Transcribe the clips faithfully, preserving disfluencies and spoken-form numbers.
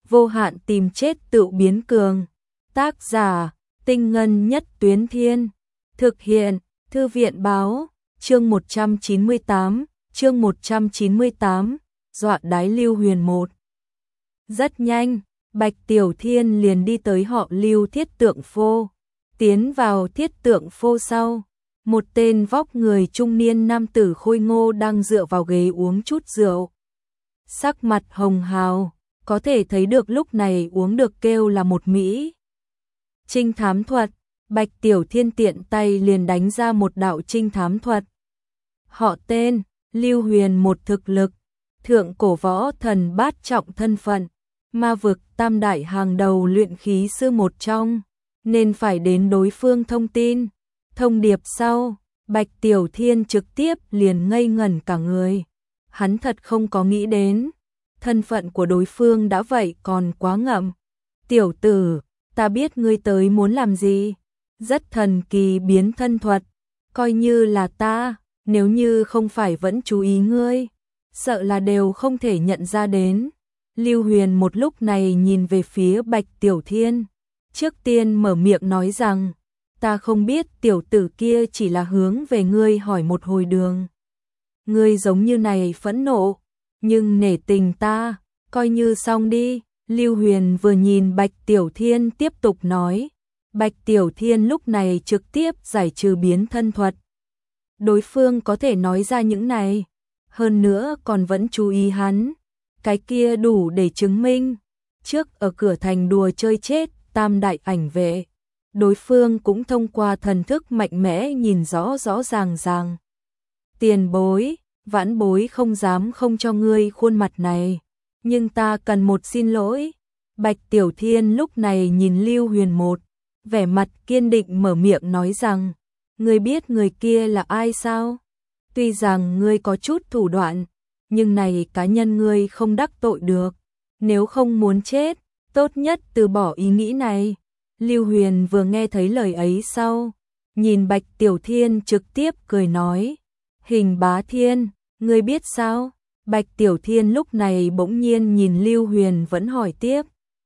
vô hạn tìm chết tự biến cường. Tác giả, Tinh Ngân Nhất Tuyến Thiên. Thực hiện, Thư viện Báo, chương một trăm chín mươi tám, chương một trăm chín mươi tám, dọa đái Lưu Huyền một. Rất nhanh, Bạch Tiểu Thiên liền đi tới họ Lưu thiết tượng phô. Tiến vào thiết tượng phô sau, một tên vóc người trung niên nam tử khôi ngô đang dựa vào ghế uống chút rượu. Sắc mặt hồng hào, có thể thấy được lúc này uống được kêu là một mỹ. Trinh thám thuật, Bạch Tiểu Thiên tiện tay liền đánh ra một đạo trinh thám thuật. Họ tên, Lưu Huyền một thực lực, thượng cổ võ thần bát trọng thân phận, ma vực tam đại hàng đầu luyện khí sư một trong, nên phải đến đối phương thông tin. Thông điệp sau, Bạch Tiểu Thiên trực tiếp liền ngây ngẩn cả người. Hắn thật không có nghĩ đến, thân phận của đối phương đã vậy còn quá ngậm. Tiểu tử, ta biết ngươi tới muốn làm gì. Rất thần kỳ biến thân thuật, coi như là ta, nếu như không phải vẫn chú ý ngươi, sợ là đều không thể nhận ra đến. Lưu Huyền một lúc này nhìn về phía Bạch Tiểu Thiên, trước tiên mở miệng nói rằng, ta không biết tiểu tử kia chỉ là hướng về ngươi hỏi một hồi đường. Ngươi giống như này phẫn nộ, nhưng nể tình ta, coi như xong đi. Lưu Huyền vừa nhìn Bạch Tiểu Thiên tiếp tục nói. Bạch Tiểu Thiên lúc này trực tiếp giải trừ biến thân thuật. Đối phương có thể nói ra những này, hơn nữa còn vẫn chú ý hắn. Cái kia đủ để chứng minh, trước ở cửa thành đùa chơi chết tam đại ảnh vệ, đối phương cũng thông qua thần thức mạnh mẽ nhìn rõ rõ ràng ràng. Tiền bối, vãn bối không dám không cho ngươi khuôn mặt này, nhưng ta cần một xin lỗi. Bạch Tiểu Thiên lúc này nhìn Lưu Huyền một, vẻ mặt kiên định mở miệng nói rằng, ngươi biết người kia là ai sao? Tuy rằng ngươi có chút thủ đoạn, nhưng này cá nhân ngươi không đắc tội được. Nếu không muốn chết, tốt nhất từ bỏ ý nghĩ này. Lưu Huyền vừa nghe thấy lời ấy sau, nhìn Bạch Tiểu Thiên trực tiếp cười nói, Hình Bá Thiên, ngươi biết sao? Bạch Tiểu Thiên lúc này bỗng nhiên nhìn Lưu Huyền vẫn hỏi tiếp.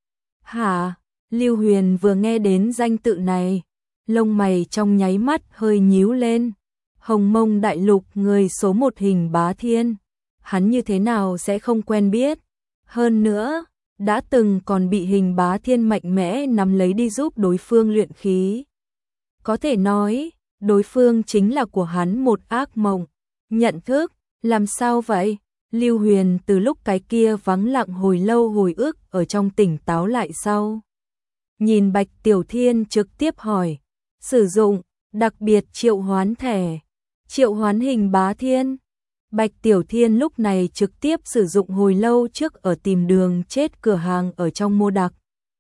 Hả? Lưu Huyền vừa nghe đến danh tự này, lông mày trong nháy mắt hơi nhíu lên. Hồng Mông Đại Lục người số một Hình Bá Thiên, hắn như thế nào sẽ không quen biết? Hơn nữa, đã từng còn bị Hình Bá Thiên mạnh mẽ nắm lấy đi giúp đối phương luyện khí. Có thể nói, đối phương chính là của hắn một ác mộng. Nhận thức, làm sao vậy? Lưu Huyền từ lúc cái kia vắng lặng hồi lâu hồi ức ở trong tỉnh táo lại sau. Nhìn Bạch Tiểu Thiên trực tiếp hỏi, sử dụng, đặc biệt triệu hoán thẻ, triệu hoán Hình Bá Thiên. Bạch Tiểu Thiên lúc này trực tiếp sử dụng hồi lâu trước ở tìm đường chết cửa hàng ở trong mô đặc.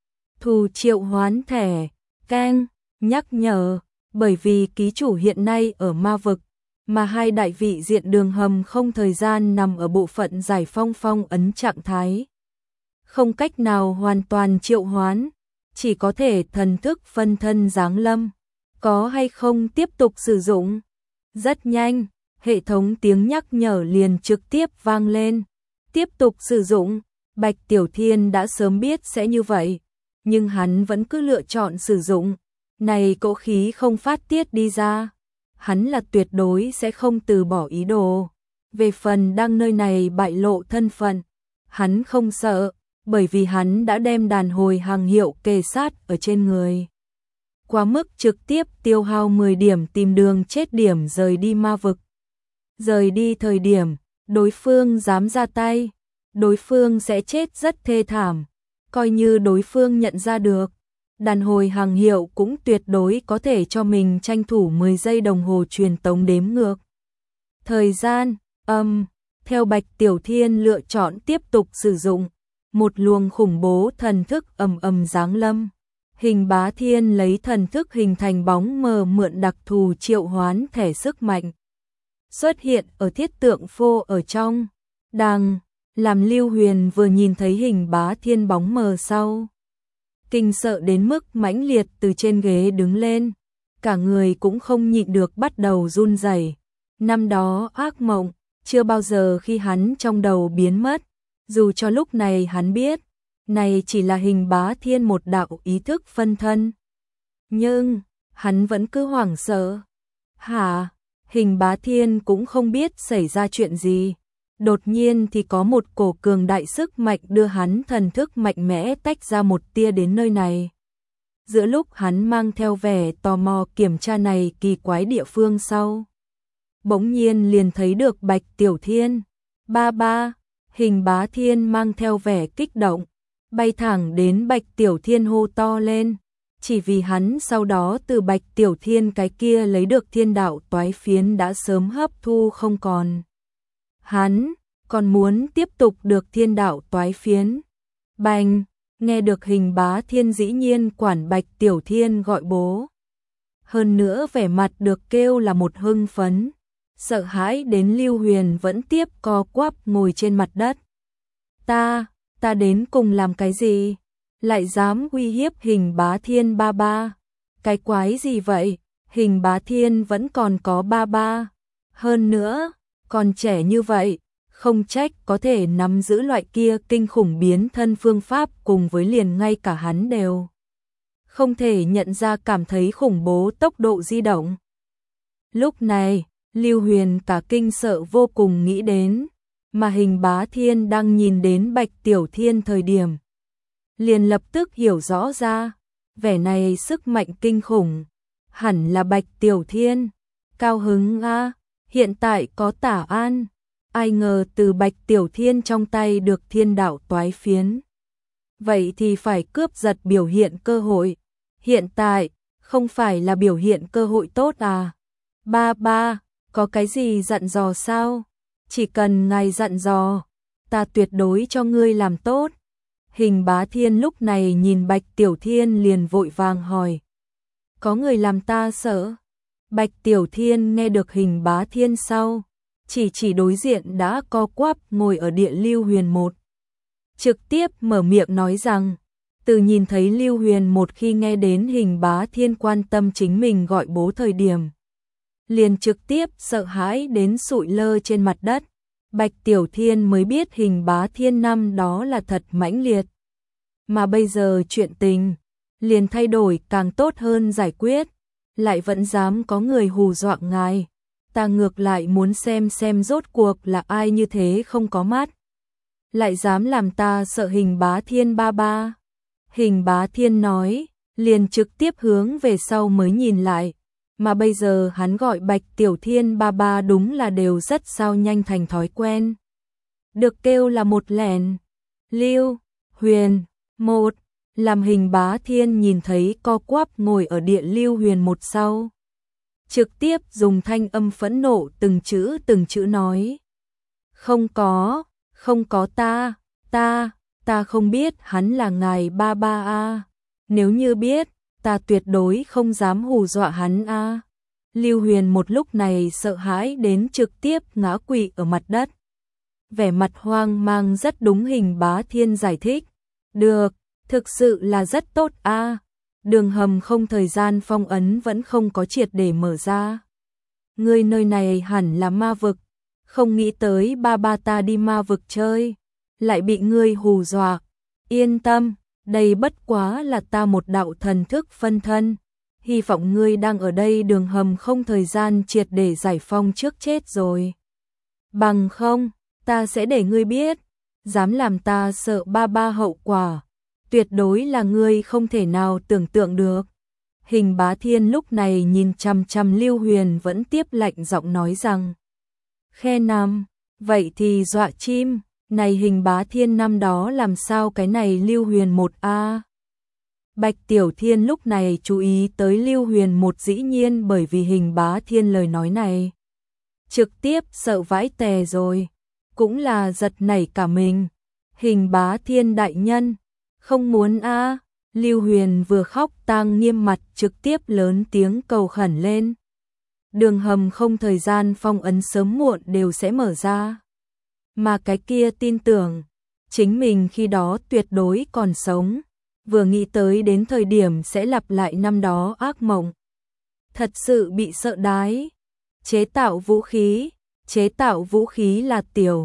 Thù triệu hoán thẻ, keng, nhắc nhở, bởi vì ký chủ hiện nay ở ma vực, mà hai đại vị diện đường hầm không thời gian nằm ở bộ phận giải phong phong ấn trạng thái. Không cách nào hoàn toàn triệu hoán, chỉ có thể thần thức phân thân giáng lâm. Có hay không tiếp tục sử dụng? Rất nhanh, hệ thống tiếng nhắc nhở liền trực tiếp vang lên. Tiếp tục sử dụng, Bạch Tiểu Thiên đã sớm biết sẽ như vậy, nhưng hắn vẫn cứ lựa chọn sử dụng. Này cỗ khí không phát tiết đi ra, hắn là tuyệt đối sẽ không từ bỏ ý đồ. Về phần đang nơi này bại lộ thân phận, hắn không sợ, bởi vì hắn đã đem đàn hồi hàng hiệu kề sát ở trên người. Quá mức trực tiếp tiêu hao mười điểm tìm đường chết điểm rời đi ma vực. Rời đi thời điểm, đối phương dám ra tay, đối phương sẽ chết rất thê thảm. Coi như đối phương nhận ra được, đàn hồi hàng hiệu cũng tuyệt đối có thể cho mình tranh thủ mười giây đồng hồ truyền tống đếm ngược. Thời gian, âm, theo Bạch Tiểu Thiên lựa chọn tiếp tục sử dụng, một luồng khủng bố thần thức ầm ầm giáng lâm. Hình Bá Thiên lấy thần thức hình thành bóng mờ mượn đặc thù triệu hoán thẻ sức mạnh. Xuất hiện ở thiết tượng phô ở trong. Đang, làm Lưu Huyền vừa nhìn thấy Hình Bá Thiên bóng mờ sau. Kinh sợ đến mức mãnh liệt từ trên ghế đứng lên. Cả người cũng không nhịn được bắt đầu run rẩy. Năm đó ác mộng, chưa bao giờ khi hắn trong đầu biến mất. Dù cho lúc này hắn biết, này chỉ là Hình Bá Thiên một đạo ý thức phân thân. Nhưng, hắn vẫn cứ hoảng sợ. Hả? Hình Bá Thiên cũng không biết xảy ra chuyện gì. Đột nhiên thì có một cổ cường đại sức mạnh đưa hắn thần thức mạnh mẽ tách ra một tia đến nơi này. Giữa lúc hắn mang theo vẻ tò mò kiểm tra này kỳ quái địa phương sau, bỗng nhiên liền thấy được Bạch Tiểu Thiên. Ba ba, Hình Bá Thiên mang theo vẻ kích động, bay thẳng đến Bạch Tiểu Thiên hô to lên. Chỉ vì hắn sau đó từ Bạch Tiểu Thiên cái kia lấy được thiên đạo toái phiến đã sớm hấp thu không còn. Hắn còn muốn tiếp tục được thiên đạo toái phiến. Bành, nghe được Hình Bá Thiên dĩ nhiên quản Bạch Tiểu Thiên gọi bố. Hơn nữa vẻ mặt được kêu là một hưng phấn, sợ hãi đến Lưu Huyền vẫn tiếp co quắp ngồi trên mặt đất. Ta, ta đến cùng làm cái gì? Lại dám uy hiếp Hình Bá Thiên ba ba. Cái quái gì vậy? Hình Bá Thiên vẫn còn có ba ba. Hơn nữa, còn trẻ như vậy, không trách có thể nắm giữ loại kia kinh khủng biến thân phương pháp cùng với liền ngay cả hắn đều không thể nhận ra cảm thấy khủng bố tốc độ di động. Lúc này, Lưu Huyền cả kinh sợ vô cùng nghĩ đến, mà Hình Bá Thiên đang nhìn đến Bạch Tiểu Thiên thời điểm. Liền lập tức hiểu rõ ra, vẻ này sức mạnh kinh khủng, hẳn là Bạch Tiểu Thiên. Cao hứng a, hiện tại có Tả An, ai ngờ từ Bạch Tiểu Thiên trong tay được thiên đạo toái phiến. Vậy thì phải cướp giật biểu hiện cơ hội, hiện tại không phải là biểu hiện cơ hội tốt à? Ba ba, có cái gì dặn dò sao? Chỉ cần ngài dặn dò, ta tuyệt đối cho ngươi làm tốt. Hình Bá Thiên lúc này nhìn Bạch Tiểu Thiên liền vội vàng hỏi. Có người làm ta sợ? Bạch Tiểu Thiên nghe được Hình Bá Thiên sau, chỉ chỉ đối diện đã co quắp ngồi ở địa Lưu Huyền một. Trực tiếp mở miệng nói rằng, từ nhìn thấy Lưu Huyền một khi nghe đến Hình Bá Thiên quan tâm chính mình gọi bố thời điểm, liền trực tiếp sợ hãi đến sụi lơ trên mặt đất. Bạch Tiểu Thiên mới biết Hình Bá Thiên năm đó là thật mãnh liệt. Mà bây giờ chuyện tình liền thay đổi càng tốt hơn giải quyết, lại vẫn dám có người hù dọa ngài. Ta ngược lại muốn xem xem rốt cuộc là ai như thế không có mắt, lại dám làm ta sợ Hình Bá Thiên ba ba. Hình Bá Thiên nói, liền trực tiếp hướng về sau mới nhìn lại. Mà bây giờ hắn gọi Bạch Tiểu Thiên ba ba đúng là đều rất sao nhanh thành thói quen. Được kêu là một lẻn. Lưu Huyền một, làm Hình Bá Thiên nhìn thấy co quắp ngồi ở địa Lưu Huyền một sau, trực tiếp dùng thanh âm phẫn nộ từng chữ từng chữ nói. Không có, không có ta, ta, ta không biết hắn là ngài ba ba a. Nếu như biết, ta tuyệt đối không dám hù dọa hắn a. Lưu Huyền một lúc này sợ hãi đến trực tiếp ngã quỵ ở mặt đất. Vẻ mặt hoang mang rất đúng Hình Bá Thiên giải thích. Được, thực sự là rất tốt a. Đường hầm không thời gian phong ấn vẫn không có triệt để mở ra. Ngươi nơi này hẳn là ma vực, không nghĩ tới ba ba ta đi ma vực chơi, lại bị ngươi hù dọa. Yên tâm, đây bất quá là ta một đạo thần thức phân thân. Hy vọng ngươi đang ở đây đường hầm không thời gian triệt để giải phong trước chết rồi. Bằng không, ta sẽ để ngươi biết, dám làm ta sợ ba ba hậu quả, tuyệt đối là ngươi không thể nào tưởng tượng được. Hình Bá Thiên lúc này nhìn chằm chằm Lưu Huyền vẫn tiếp lạnh giọng nói rằng. Khe năm, vậy thì dọa chim, này Hình Bá Thiên năm đó làm sao cái này Lưu Huyền một a. Bạch Tiểu Thiên lúc này chú ý tới Lưu Huyền một dĩ nhiên bởi vì Hình Bá Thiên lời nói này. Trực tiếp sợ vãi tè rồi, cũng là giật nảy cả mình. Hình Bá Thiên đại nhân, không muốn a. Lưu Huyền vừa khóc tang nghiêm mặt trực tiếp lớn tiếng cầu khẩn lên. Đường hầm không thời gian phong ấn sớm muộn đều sẽ mở ra. Mà cái kia tin tưởng, chính mình khi đó tuyệt đối còn sống. Vừa nghĩ tới đến thời điểm sẽ lặp lại năm đó ác mộng. Thật sự bị sợ đái. Chế tạo vũ khí, chế tạo vũ khí là tiểu.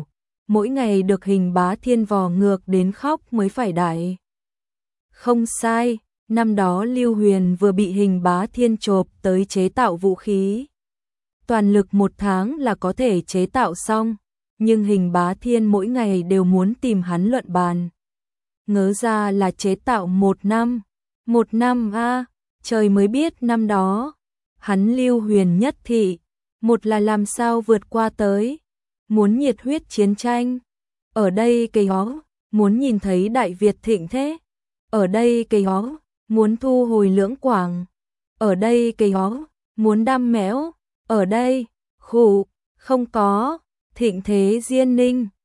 mỗi ngày được Hình Bá Thiên vò ngược đến khóc mới phải đãi. Không sai, năm đó Lưu Huyền vừa bị Hình Bá Thiên chộp tới chế tạo vũ khí. Toàn lực một tháng là có thể chế tạo xong, nhưng Hình Bá Thiên mỗi ngày đều muốn tìm hắn luận bàn. Ngớ ra là chế tạo một năm. Một năm a, trời mới biết năm đó. Hắn Lưu Huyền nhất thị, một là làm sao vượt qua tới. Muốn nhiệt huyết chiến tranh. Ở đây cây hó, muốn nhìn thấy Đại Việt thịnh thế. Ở đây cây hó, muốn thu hồi Lưỡng Quảng. Ở đây cây hó, muốn đam mẽo. Ở đây, khủ, không có, thịnh thế Diên Ninh.